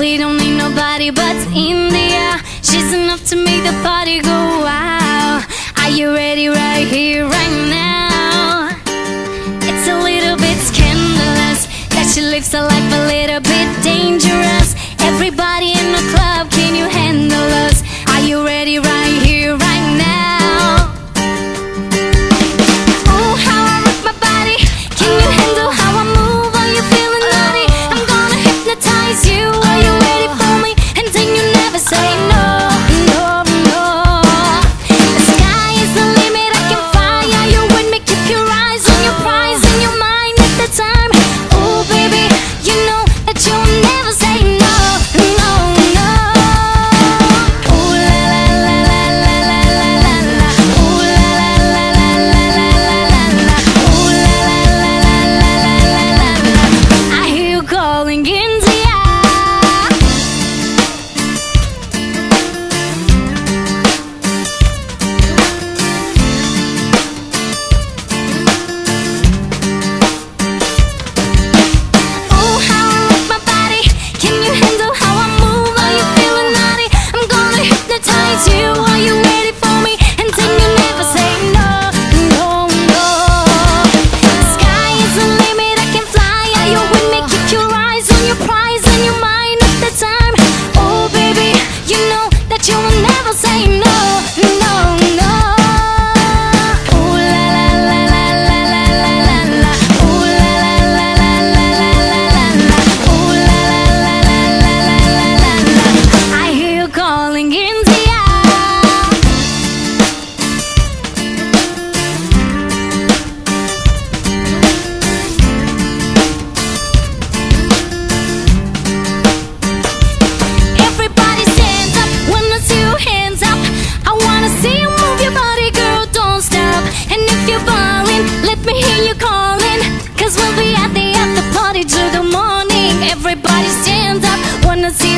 We don't need nobody but India. She's enough to make the party go wow. Are you ready right here, right now? It's a little bit scandalous that she lives a life a little bit dangerous. Everybody in the club, can you handle us? Are you ready right here, right now? Oh, how I rock my body. Can you handle how I move? Are you feeling naughty? I'm gonna hypnotize you. Are you ready for me? And then you never say no, no, no. The sky is the limit, I can fly. Are you with me? Keep your eyes on your prize and your mind at the time. Oh, baby, you know that you'll never say no, no, no. Ooh la la la la la la la la. Ooh la la la la la la la la. Ooh la la la la la la la la. I hear you calling India. Oh, how I rock my body. Can you handle how I move? Are you feeling naughty? I'm gonna hypnotize you. Are you ready for me? And then you never say no, no, no. The sky is the limit, I can fly. Are you with me? Keep your eyes on your prize and your mind at the time. Oh, baby, you know that you will never say no, no, no. Ooh la la la la la la la la la. Ooh la la la la la la la la. Ooh la la la la la la la la. I hear you calling India. Everybody stand up, wanna see your hands up. I wanna see you move your body, girl, don't stop. And if you're ballin', let me hear you calling. Cause we'll be at the after party till the morning. Everybody stand up, wanna see